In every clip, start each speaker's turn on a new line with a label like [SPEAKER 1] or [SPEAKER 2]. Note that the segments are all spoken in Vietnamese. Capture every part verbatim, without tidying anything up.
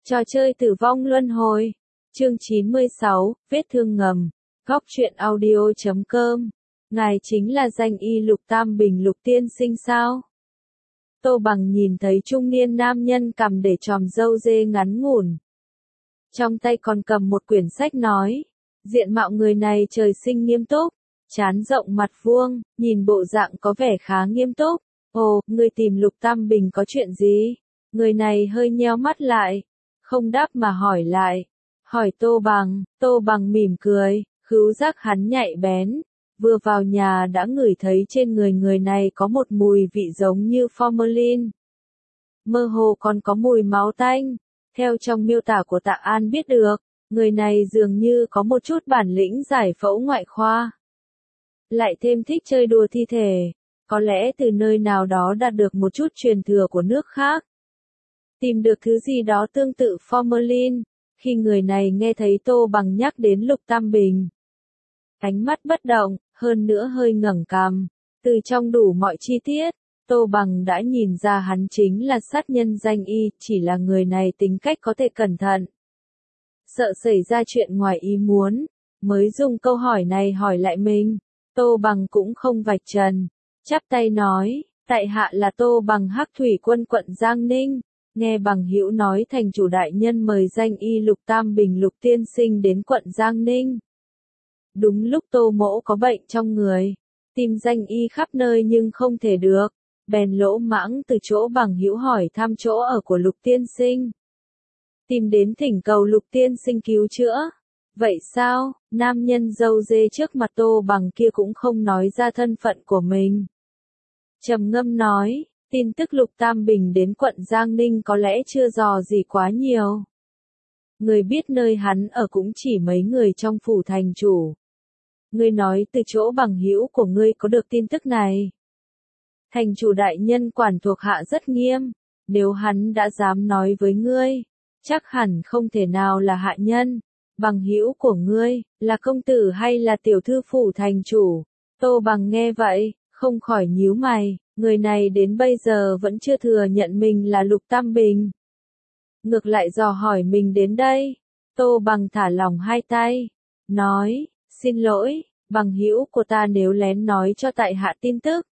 [SPEAKER 1] Trò chơi tử vong luân hồi. Chương chín mươi sáu, vết thương ngầm. Góc truyện audio chấm com. Ngài chính là danh y Lục Tam Bình Lục tiên sinh sao? Tô Bằng nhìn thấy trung niên nam nhân cằm để tròm râu dê ngắn ngủn. Trong tay còn cầm một quyển sách nói. Diện mạo người này trời sinh nghiêm túc, trán rộng mặt vuông, nhìn bộ dạng có vẻ khá nghiêm túc. Ồ, ngươi tìm Lục Tam Bình có chuyện gì? Người này hơi nheo mắt lại, không đáp mà hỏi lại. Hỏi Tô Bằng, Tô Bằng mỉm cười, khứu giác hắn nhạy bén. Vừa vào nhà đã ngửi thấy trên người người này có một mùi vị giống như formalin. Mơ hồ còn có mùi máu tanh. Theo trong miêu tả của Tạ An biết được, người này dường như có một chút bản lĩnh giải phẫu ngoại khoa. Lại thêm thích chơi đùa thi thể, có lẽ từ nơi nào đó đạt được một chút truyền thừa của nước khác. Tìm được thứ gì đó tương tự formalin, khi người này nghe thấy Tô Bằng nhắc đến Lục Tam Bình. Ánh mắt bất động, hơn nữa hơi ngẩng cằm, từ trong đủ mọi chi tiết, Tô Bằng đã nhìn ra hắn chính là sát nhân danh y, chỉ là người này tính cách có thể cẩn thận. Sợ xảy ra chuyện ngoài ý muốn, mới dùng câu hỏi này hỏi lại mình. Tô Bằng cũng không vạch trần, chắp tay nói, tại hạ là Tô Bằng Hắc Thủy Quân quận Giang Ninh. Nghe Bằng Hữu nói thành chủ đại nhân mời danh y Lục Tam Bình Lục tiên sinh đến quận Giang Ninh. Đúng lúc Tô Mỗ có bệnh trong người, tìm danh y khắp nơi nhưng không thể được, bèn lỗ mãng từ chỗ Bằng Hữu hỏi thăm chỗ ở của Lục tiên sinh. Tìm đến thỉnh cầu Lục tiên sinh cứu chữa. Vậy sao? Nam nhân râu dê trước mặt Tô Bằng kia cũng không nói ra thân phận của mình. Trầm ngâm nói, tin tức Lục Tam Bình đến quận Giang Ninh có lẽ chưa dò gì quá nhiều. Người biết nơi hắn ở cũng chỉ mấy người trong phủ thành chủ. Ngươi nói từ chỗ Bằng Hữu của ngươi có được tin tức này. Thành chủ đại nhân quản thuộc hạ rất nghiêm, nếu hắn đã dám nói với ngươi, chắc hẳn không thể nào là hạ nhân. Bằng hữu của ngươi, là công tử hay là tiểu thư phủ thành chủ? Tô Bằng nghe vậy, không khỏi nhíu mày, người này đến bây giờ vẫn chưa thừa nhận mình là Lục Tam Bình. Ngược lại dò hỏi mình đến đây. Tô Bằng thả lỏng hai tay, nói, xin lỗi, bằng hữu của ta nếu lén nói cho tại hạ tin tức.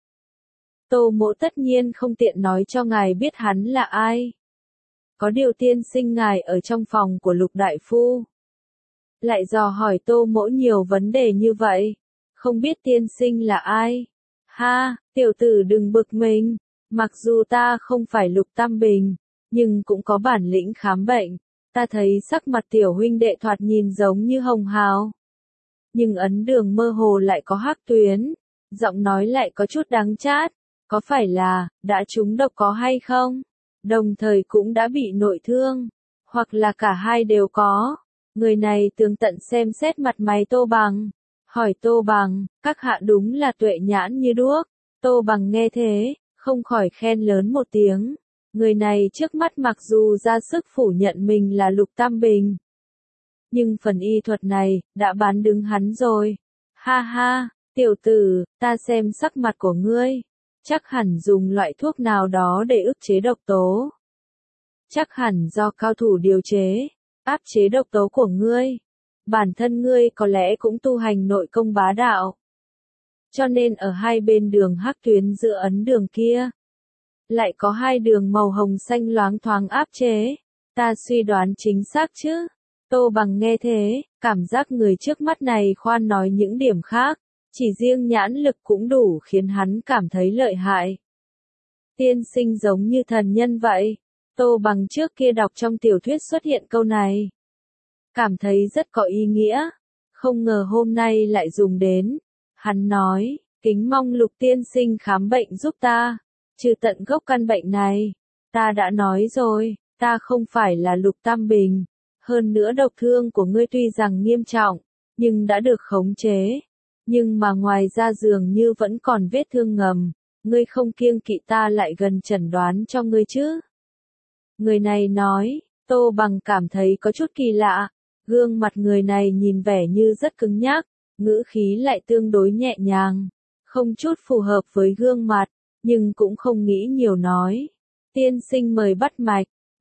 [SPEAKER 1] Tô Mỗ tất nhiên không tiện nói cho ngài biết hắn là ai. Có điều tiên sinh ngài ở trong phòng của Lục đại phu. Lại dò hỏi Tô Mỗ nhiều vấn đề như vậy, không biết tiên sinh là ai. Ha, tiểu tử đừng bực mình, mặc dù ta không phải Lục Tam Bình, nhưng cũng có bản lĩnh khám bệnh. Ta thấy sắc mặt tiểu huynh đệ thoạt nhìn giống như hồng hào, nhưng ấn đường mơ hồ lại có hắc tuyến, giọng nói lại có chút đắng chát, có phải là đã trúng độc có hay không? Đồng thời cũng đã bị nội thương, hoặc là cả hai đều có. Người này tường tận xem xét mặt mày Tô Bằng, hỏi Tô Bằng, các hạ đúng là tuệ nhãn như đuốc. Tô Bằng nghe thế, không khỏi khen lớn một tiếng. Người này trước mắt mặc dù ra sức phủ nhận mình là Lục Tam Bình, nhưng phần y thuật này, đã bán đứng hắn rồi. Ha ha, tiểu tử, ta xem sắc mặt của ngươi, chắc hẳn dùng loại thuốc nào đó để ức chế độc tố. Chắc hẳn do cao thủ điều chế, áp chế độc tố của ngươi. Bản thân ngươi có lẽ cũng tu hành nội công bá đạo. Cho nên ở hai bên đường hắc tuyến giữa ấn đường kia, lại có hai đường màu hồng xanh loáng thoáng áp chế. Ta suy đoán chính xác chứ? Tô Bằng nghe thế, cảm giác người trước mắt này khoan nói những điểm khác, chỉ riêng nhãn lực cũng đủ khiến hắn cảm thấy lợi hại. Tiên sinh giống như thần nhân vậy. Tô Bằng trước kia đọc trong tiểu thuyết xuất hiện câu này, cảm thấy rất có ý nghĩa, không ngờ hôm nay lại dùng đến. Hắn nói, kính mong Lục tiên sinh khám bệnh giúp ta, trừ tận gốc căn bệnh này. Ta đã nói rồi, ta không phải là Lục Tam Bình, hơn nữa độc thương của ngươi tuy rằng nghiêm trọng, nhưng đã được khống chế. Nhưng mà ngoài ra dường như vẫn còn vết thương ngầm, ngươi không kiêng kỵ ta lại gần chẩn đoán cho ngươi chứ? Người này nói, Tô Bằng cảm thấy có chút kỳ lạ, gương mặt người này nhìn vẻ như rất cứng nhắc, ngữ khí lại tương đối nhẹ nhàng, không chút phù hợp với gương mặt, nhưng cũng không nghĩ nhiều nói. Tiên sinh mời bắt mạch,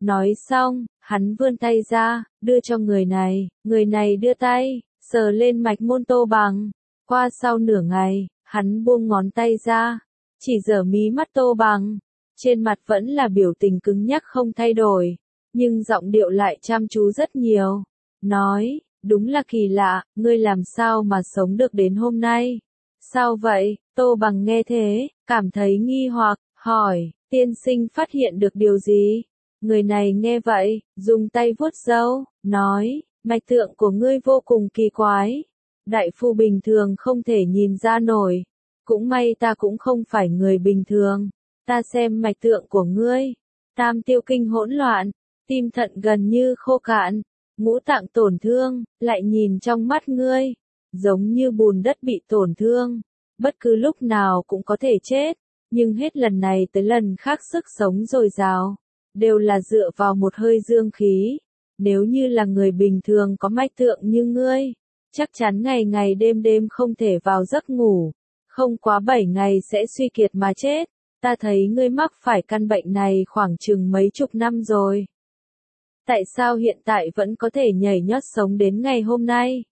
[SPEAKER 1] Nói xong, hắn vươn tay ra, đưa cho người này, người này đưa tay, sờ lên mạch môn Tô Bằng. Qua sau nửa ngày, hắn buông ngón tay ra, chỉ giở mí mắt Tô Bằng. Trên mặt vẫn là biểu tình cứng nhắc không thay đổi, nhưng giọng điệu lại chăm chú rất nhiều. Nói, đúng là kỳ lạ, ngươi làm sao mà sống được đến hôm nay? Sao vậy? Tô Bằng nghe thế, cảm thấy nghi hoặc, hỏi, tiên sinh phát hiện được điều gì? Người này nghe vậy, dùng tay vuốt râu, nói, mạch tượng của ngươi vô cùng kỳ quái. Đại phu bình thường không thể nhìn ra nổi. Cũng may ta cũng không phải người bình thường. Ta xem mạch tượng của ngươi. Tam tiêu kinh hỗn loạn, tim thận gần như khô cạn, ngũ tạng tổn thương, lại nhìn trong mắt ngươi, giống như bùn đất bị tổn thương. Bất cứ lúc nào cũng có thể chết, nhưng hết lần này tới lần khác sức sống dồi dào, đều là dựa vào một hơi dương khí. Nếu như là người bình thường có mạch tượng như ngươi, chắc chắn ngày ngày đêm đêm không thể vào giấc ngủ, không quá bảy ngày sẽ suy kiệt mà chết. Ta thấy ngươi mắc phải căn bệnh này khoảng chừng mấy chục năm rồi. Tại sao hiện tại vẫn có thể nhảy nhót sống đến ngày hôm nay?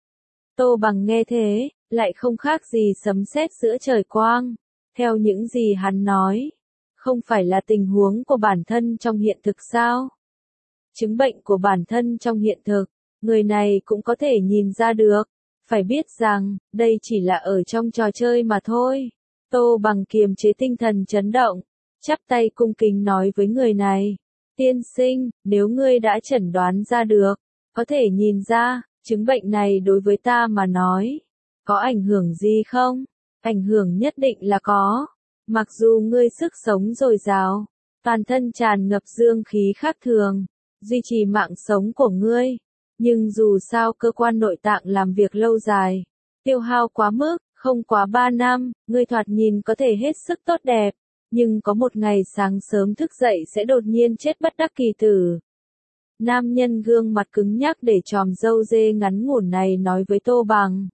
[SPEAKER 1] Tô Bằng nghe thế, lại không khác gì sấm sét giữa trời quang. Theo những gì hắn nói, không phải là tình huống của bản thân trong hiện thực sao? Chứng bệnh của bản thân trong hiện thực, người này cũng có thể nhìn ra được. Phải biết rằng, đây chỉ là ở trong trò chơi mà thôi. Tô Bằng kiềm chế tinh thần chấn động, chắp tay cung kính nói với người này. Tiên sinh, nếu ngươi đã chẩn đoán ra được, có thể nhìn ra, chứng bệnh này đối với ta mà nói, có ảnh hưởng gì không? Ảnh hưởng nhất định là có. Mặc dù ngươi sức sống dồi dào, toàn thân tràn ngập dương khí khác thường, duy trì mạng sống của ngươi, nhưng dù sao cơ quan nội tạng làm việc lâu dài, tiêu hao quá mức, không quá ba năm, ngươi thoạt nhìn có thể hết sức tốt đẹp, nhưng có một ngày sáng sớm thức dậy sẽ đột nhiên chết bất đắc kỳ tử. Nam nhân gương mặt cứng nhắc để tròm râu dê ngắn ngủn này nói với Tô Bằng.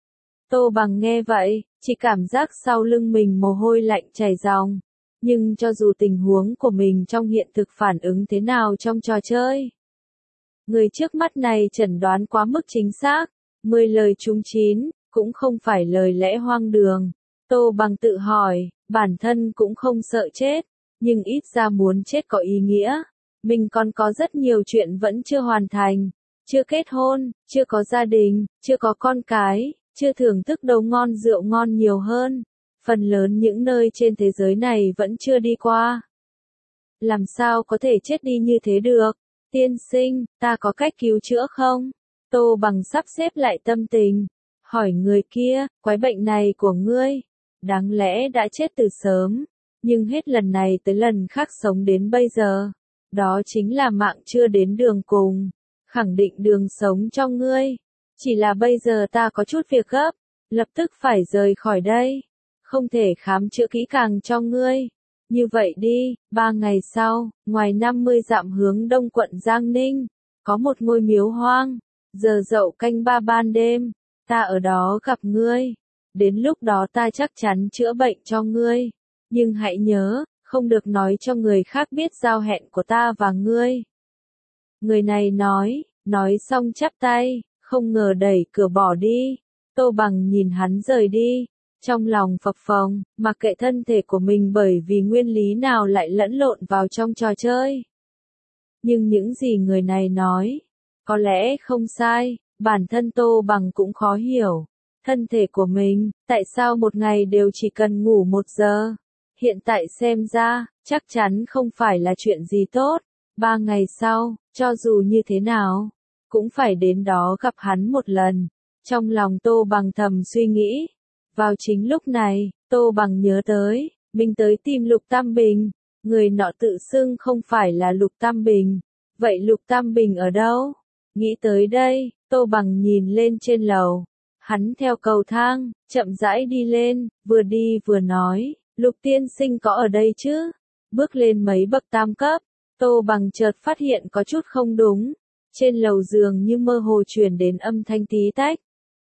[SPEAKER 1] Tô Bằng nghe vậy, chỉ cảm giác sau lưng mình mồ hôi lạnh chảy ròng. Nhưng cho dù tình huống của mình trong hiện thực phản ứng thế nào trong trò chơi, người trước mắt này chẩn đoán quá mức chính xác, mười lời trúng chín, cũng không phải lời lẽ hoang đường. Tô Bằng tự hỏi, bản thân cũng không sợ chết, nhưng ít ra muốn chết có ý nghĩa. Mình còn có rất nhiều chuyện vẫn chưa hoàn thành, chưa kết hôn, chưa có gia đình, chưa có con cái, chưa thưởng thức đồ ngon rượu ngon nhiều hơn. Phần lớn những nơi trên thế giới này vẫn chưa đi qua. Làm sao có thể chết đi như thế được? Tiên sinh, ta có cách cứu chữa không? Tô Bằng sắp xếp lại tâm tình, hỏi người kia, quái bệnh này của ngươi, đáng lẽ đã chết từ sớm, nhưng hết lần này tới lần khác sống đến bây giờ. Đó chính là mạng chưa đến đường cùng, khẳng định đường sống cho ngươi. Chỉ là bây giờ ta có chút việc gấp, lập tức phải rời khỏi đây, không thể khám chữa kỹ càng cho ngươi. Như vậy đi, ba ngày sau, ngoài năm mươi dặm hướng đông quận Giang Ninh, có một ngôi miếu hoang, giờ dậu canh ba ban đêm, ta ở đó gặp ngươi. Đến lúc đó ta chắc chắn chữa bệnh cho ngươi. Nhưng hãy nhớ, không được nói cho người khác biết giao hẹn của ta và ngươi. Người này nói, nói xong chắp tay, không ngờ đẩy cửa bỏ đi. Tô Bằng nhìn hắn rời đi, trong lòng phập phồng, mặc kệ thân thể của mình bởi vì nguyên lý nào lại lẫn lộn vào trong trò chơi. Nhưng những gì người này nói, có lẽ không sai, bản thân Tô Bằng cũng khó hiểu. Thân thể của mình, tại sao một ngày đều chỉ cần ngủ một giờ? Hiện tại xem ra, chắc chắn không phải là chuyện gì tốt. Ba ngày sau, cho dù như thế nào, cũng phải đến đó gặp hắn một lần. Trong lòng Tô Bằng thầm suy nghĩ. Vào chính lúc này, Tô Bằng nhớ tới, mình tới tìm Lục Tam Bình. Người nọ tự xưng không phải là Lục Tam Bình. Vậy Lục Tam Bình ở đâu? Nghĩ tới đây, Tô Bằng nhìn lên trên lầu. Hắn theo cầu thang, chậm rãi đi lên, vừa đi vừa nói, Lục tiên sinh có ở đây chứ? Bước lên mấy bậc tam cấp, Tô Bằng chợt phát hiện có chút không đúng. Trên lầu giường như mơ hồ truyền đến âm thanh tí tách.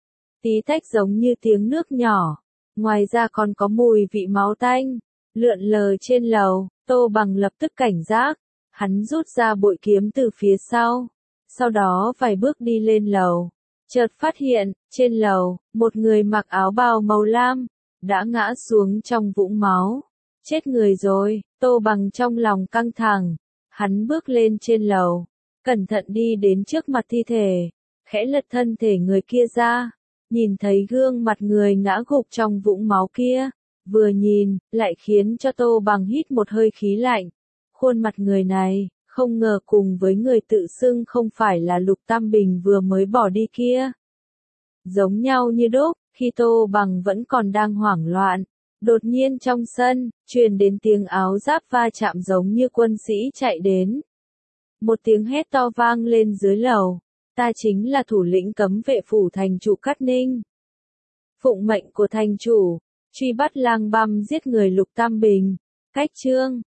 [SPEAKER 1] Tí tách giống như tiếng nước nhỏ. Ngoài ra còn có mùi vị máu tanh, lượn lờ trên lầu. Tô Bằng lập tức cảnh giác. Hắn rút ra bội kiếm từ phía sau, sau đó vài bước đi lên lầu. Chợt phát hiện, trên lầu, một người mặc áo bào màu lam, đã ngã xuống trong vũng máu. Chết người rồi, Tô Bằng trong lòng căng thẳng. Hắn bước lên trên lầu, cẩn thận đi đến trước mặt thi thể, khẽ lật thân thể người kia ra, nhìn thấy gương mặt người ngã gục trong vũng máu kia, vừa nhìn, lại khiến cho Tô Bằng hít một hơi khí lạnh. Khuôn mặt người này, không ngờ cùng với người tự xưng không phải là Lục Tam Bình vừa mới bỏ đi kia. Giống nhau như đúc, khi Tô Bằng vẫn còn đang hoảng loạn, đột nhiên trong sân, truyền đến tiếng áo giáp va chạm giống như quân sĩ chạy đến. Một tiếng hét to vang lên dưới lầu, ta chính là thủ lĩnh cấm vệ phủ thành chủ Cát Ninh. Phụng mệnh của thành chủ, truy bắt lang băm giết người Lục Tam Bình. Cách chương